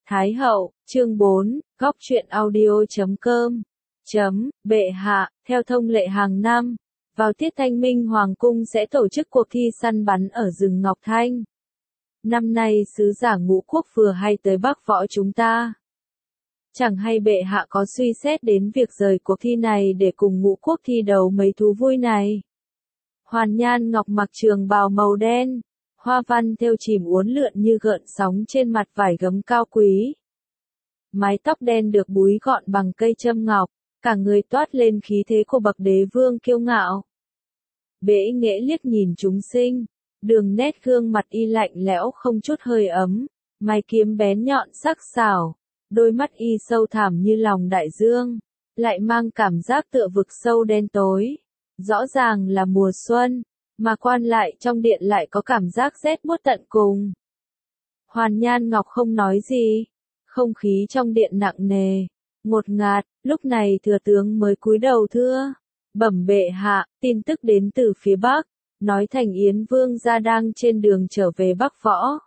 Thái hậu, chương 4, góc truyện audio.com. Bệ hạ, theo thông lệ hàng năm, vào tiết thanh minh hoàng cung sẽ tổ chức cuộc thi săn bắn ở rừng Ngọc Thanh. Năm nay sứ giả Ngũ Quốc vừa hay tới Bắc Võ chúng ta. Chẳng hay bệ hạ có suy xét đến việc rời cuộc thi này để cùng Ngũ Quốc thi đấu mấy thú vui này. Hoàn Nhan Ngọc mặc trường bào màu đen, hoa văn thêu chìm uốn lượn như gợn sóng trên mặt vải gấm cao quý. Mái tóc đen được búi gọn bằng cây châm ngọc, cả người toát lên khí thế của bậc đế vương kiêu ngạo. Bệ nghệ liếc nhìn chúng sinh, đường nét gương mặt y lạnh lẽo không chút hơi ấm, mày kiếm bén nhọn sắc sảo, đôi mắt y sâu thẳm như lòng đại dương, lại mang cảm giác tựa vực sâu đen tối. Rõ ràng là mùa xuân, mà quan lại trong điện lại có cảm giác rét buốt tận cùng. Hoàn Nhan Ngọc không nói gì, không khí trong điện nặng nề, ngột ngạt. Lúc này thừa tướng mới cúi đầu thưa, bẩm bệ hạ, tin tức đến từ phía Bắc, nói Thành Yến vương gia đang trên đường trở về Bắc Võ.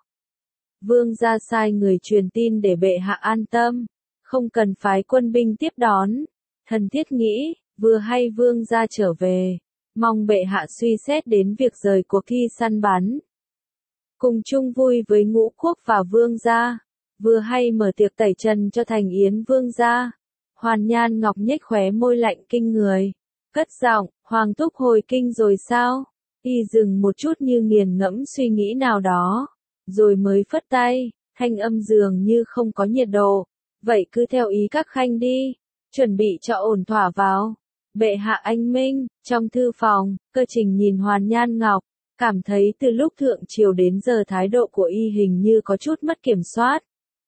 Vương gia sai người truyền tin để bệ hạ an tâm, không cần phái quân binh tiếp đón. Thần thiết nghĩ, vừa hay vương gia trở về, mong bệ hạ suy xét đến việc rời cuộc thi săn bắn. Cùng chung vui với Ngũ Quốc và vương gia, vừa hay mở tiệc tẩy trần cho Thành Yến vương gia. Hoàn Nhan Ngọc nhếch khóe môi lạnh kinh người, cất giọng, Hoàng thúc hồi kinh rồi sao? Y dừng một chút như nghiền ngẫm suy nghĩ nào đó, rồi mới phất tay, thanh âm dường như không có nhiệt độ. Vậy cứ theo ý các khanh đi, chuẩn bị cho ổn thỏa vào. Bệ hạ anh minh. Trong thư phòng, Cơ Trình nhìn Hoàn Nhan Ngọc, cảm thấy từ lúc thượng triều đến giờ thái độ của y hình như có chút mất kiểm soát.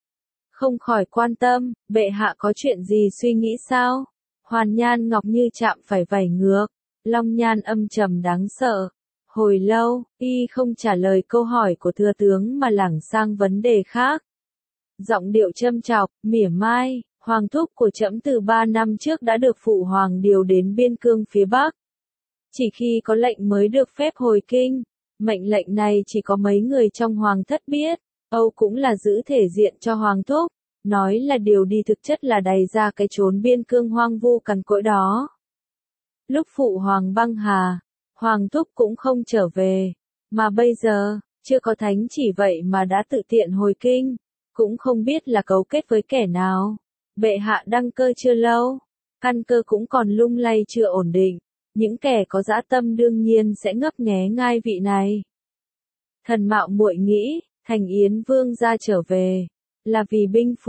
Không khỏi quan tâm, bệ hạ có chuyện gì suy nghĩ sao? Hoàn Nhan Ngọc như chạm phải vảy ngược, long nhan âm trầm đáng sợ. Hồi lâu, y không trả lời câu hỏi của thừa tướng mà lảng sang vấn đề khác. Giọng điệu châm chọc, mỉa mai, hoàng thúc của trẫm từ 3 năm trước đã được phụ hoàng điều đến biên cương phía Bắc. Chỉ khi có lệnh mới được phép hồi kinh, mệnh lệnh này chỉ có mấy người trong hoàng thất biết. Âu cũng là giữ thể diện cho hoàng thúc, nói là điều đi thực chất là đày ra cái chốn biên cương hoang vu cằn cỗi đó. Lúc phụ hoàng băng hà, hoàng thúc cũng không trở về, mà bây giờ, chưa có thánh chỉ vậy mà đã tự tiện hồi kinh, cũng không biết là cấu kết với kẻ nào. Bệ hạ đăng cơ chưa lâu, căn cơ cũng còn lung lay chưa ổn định, những kẻ có dã tâm đương nhiên sẽ ngấp nghé ngai vị này. Thần mạo muội nghĩ, Thành Yến vương gia trở về, là vì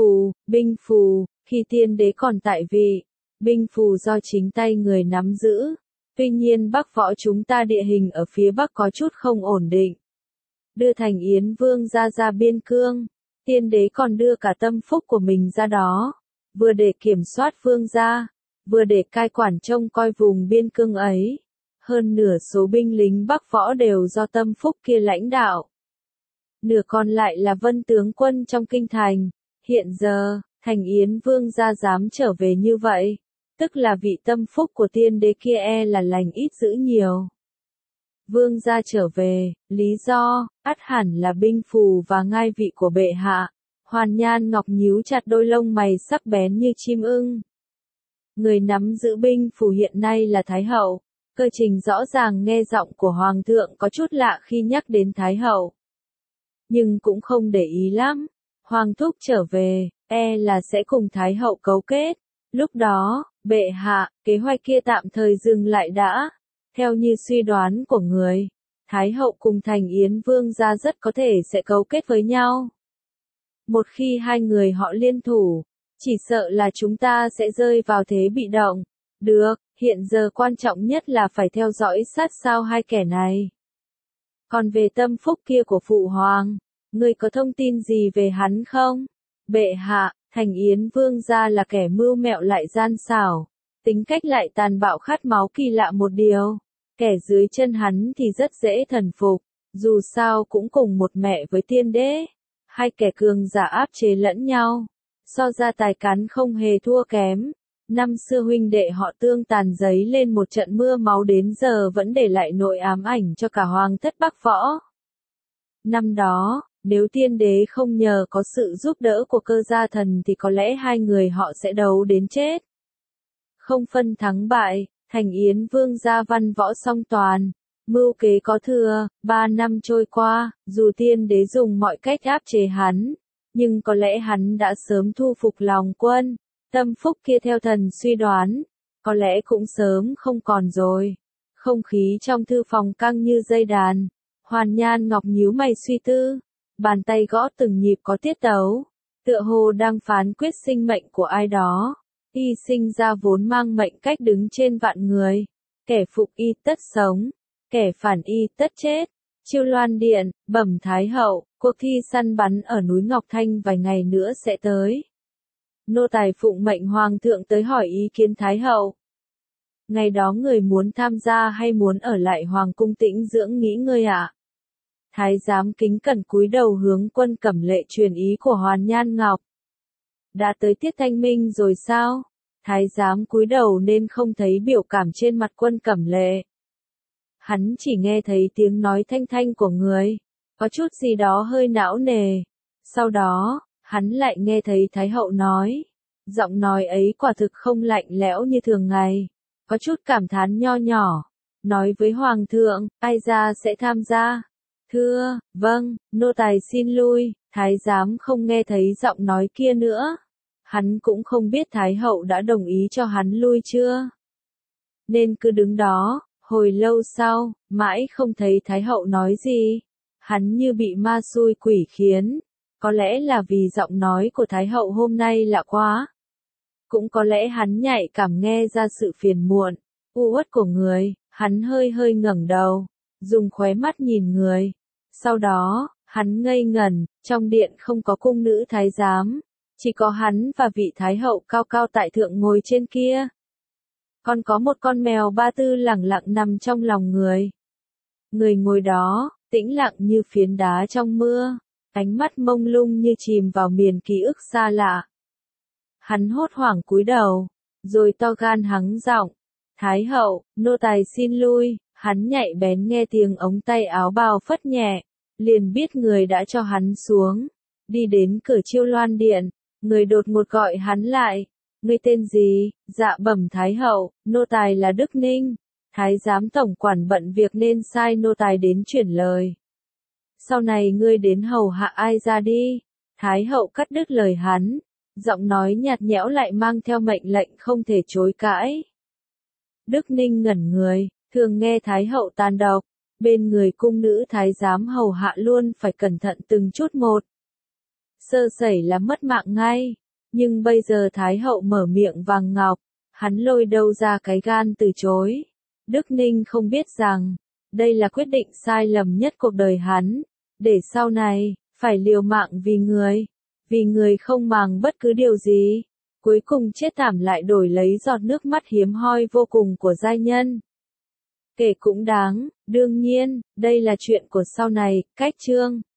binh phù, khi tiên đế còn tại vị, binh phù do chính tay người nắm giữ. Tuy nhiên Bắc Võ chúng ta địa hình ở phía Bắc có chút không ổn định. Đưa Thành Yến vương gia ra biên cương, tiên đế còn đưa cả tâm phúc của mình ra đó, vừa để kiểm soát vương gia, vừa để cai quản trông coi vùng biên cương ấy. Hơn nửa số binh lính Bắc Võ đều do tâm phúc kia lãnh đạo. Nửa còn lại là vân tướng quân trong kinh thành. Hiện giờ, Thành Yến vương gia dám trở về như vậy, tức là vị tâm phúc của tiên đế kia là lành ít dữ nhiều. Vương gia trở về, lý do, ắt hẳn là binh phù và ngai vị của bệ hạ. Hoàn Nhan Ngọc nhíu chặt đôi lông mày sắc bén như chim ưng. Người nắm giữ binh phù hiện nay là Thái hậu. Cơ Trình rõ ràng nghe giọng của Hoàng thượng có chút lạ khi nhắc đến Thái hậu. Nhưng cũng không để ý lắm. Hoàng thúc trở về, là sẽ cùng Thái hậu cấu kết. Lúc đó, bệ hạ, kế hoạch kia tạm thời dừng lại đã. Theo như suy đoán của người, Thái hậu cùng Thành Yến vương gia rất có thể sẽ cấu kết với nhau. Một khi hai người họ liên thủ, chỉ sợ là chúng ta sẽ rơi vào thế bị động. Được, hiện giờ quan trọng nhất là phải theo dõi sát sao hai kẻ này. Còn về tâm phúc kia của phụ hoàng, ngươi có thông tin gì về hắn không? Bệ hạ, Thành Yến vương gia là kẻ mưu mẹo lại gian xảo, tính cách lại tàn bạo khát máu kỳ lạ một điều. Kẻ dưới chân hắn thì rất dễ thần phục, dù sao cũng cùng một mẹ với tiên đế. Hai kẻ cường giả áp chế lẫn nhau, so ra tài cán không hề thua kém. Năm xưa huynh đệ họ tương tàn giấy lên một trận mưa máu đến giờ vẫn để lại nỗi ám ảnh cho cả hoàng thất Bắc Võ. Năm đó, Nếu tiên đế không nhờ có sự giúp đỡ của Cơ Gia Thần thì có lẽ hai người họ sẽ đấu đến chết. Không phân thắng bại, Thành Yến Vương gia văn võ song toàn, mưu kế có thừa, 3 năm trôi qua, dù tiên đế dùng mọi cách áp chế hắn, nhưng có lẽ hắn đã sớm thu phục lòng quân, tâm phúc kia theo thần suy đoán, có lẽ cũng sớm không còn rồi. Không khí trong thư phòng căng như dây đàn, Hoàn Nhan Ngọc nhíu mày suy tư, bàn tay gõ từng nhịp có tiết tấu, tựa hồ đang phán quyết sinh mệnh của ai đó. Y sinh ra vốn mang mệnh cách đứng trên vạn người, kẻ phục y tất sống, kẻ phản y tất chết. Chiêu Loan Điện, bẩm Thái hậu, cuộc thi săn bắn ở núi Ngọc Thanh vài ngày nữa sẽ tới. Nô tài phụng mệnh hoàng thượng tới hỏi ý kiến Thái hậu. Ngày đó người muốn tham gia hay muốn ở lại hoàng cung tĩnh dưỡng nghỉ ngơi ạ? Thái giám kính cẩn cúi đầu hướng Quân Cẩm Lệ truyền ý của Hoàn Nhan Ngọc. Đã tới tiết thanh minh rồi sao? Thái giám cúi đầu nên không thấy biểu cảm trên mặt Quân Cẩm Lệ. Hắn chỉ nghe thấy tiếng nói thanh thanh của người, có chút gì đó hơi não nề. Sau đó, hắn lại nghe thấy Thái hậu nói. Giọng nói ấy quả thực không lạnh lẽo như thường ngày, có chút cảm thán nho nhỏ. Nói với Hoàng thượng, ai ra sẽ tham gia? Thưa, vâng, nô tài xin lui. Thái giám không nghe thấy giọng nói kia nữa. Hắn cũng không biết Thái hậu đã đồng ý cho hắn lui chưa. Nên cứ đứng đó, hồi lâu sau, mãi không thấy Thái hậu nói gì. Hắn như bị ma xui quỷ khiến. Có lẽ là vì giọng nói của Thái hậu hôm nay lạ quá. Cũng có lẽ hắn nhạy cảm nghe ra sự phiền muộn, u uất của người. Hắn hơi hơi ngẩng đầu, dùng khóe mắt nhìn người. Sau đó, hắn ngây ngẩn, trong điện không có cung nữ thái giám. Chỉ có hắn và vị Thái hậu cao cao tại thượng ngồi trên kia. Còn có một con mèo ba tư lẳng lặng nằm trong lòng người. Người ngồi đó, tĩnh lặng như phiến đá trong mưa, ánh mắt mông lung như chìm vào miền ký ức xa lạ. Hắn hốt hoảng cúi đầu, rồi to gan hắng giọng. Thái hậu, nô tài xin lui. Hắn nhạy bén nghe tiếng ống tay áo bào phất nhẹ, liền biết người đã cho hắn xuống. Đi đến cửa Chiêu Loan Điện, người đột ngột gọi hắn lại. Ngươi tên gì? Dạ bẩm Thái hậu, nô tài là Đức Ninh. Thái giám tổng quản bận việc nên sai nô tài đến chuyển lời. Sau này ngươi đến hầu hạ ai ra đi. Thái hậu cắt đứt lời hắn, giọng nói nhạt nhẽo lại mang theo mệnh lệnh không thể chối cãi. Đức Ninh ngẩn người, thường nghe Thái hậu tàn độc, bên người cung nữ thái giám hầu hạ luôn phải cẩn thận từng chút một. Sơ sẩy là mất mạng ngay, nhưng bây giờ Thái hậu mở miệng vàng ngọc, hắn lôi đâu ra cái gan từ chối. Đức Ninh không biết rằng, đây là quyết định sai lầm nhất cuộc đời hắn, để sau này, phải liều mạng vì người không màng bất cứ điều gì, cuối cùng chết thảm lại đổi lấy giọt nước mắt hiếm hoi vô cùng của giai nhân. Kể cũng đáng, đương nhiên, đây là chuyện của sau này, cách chương.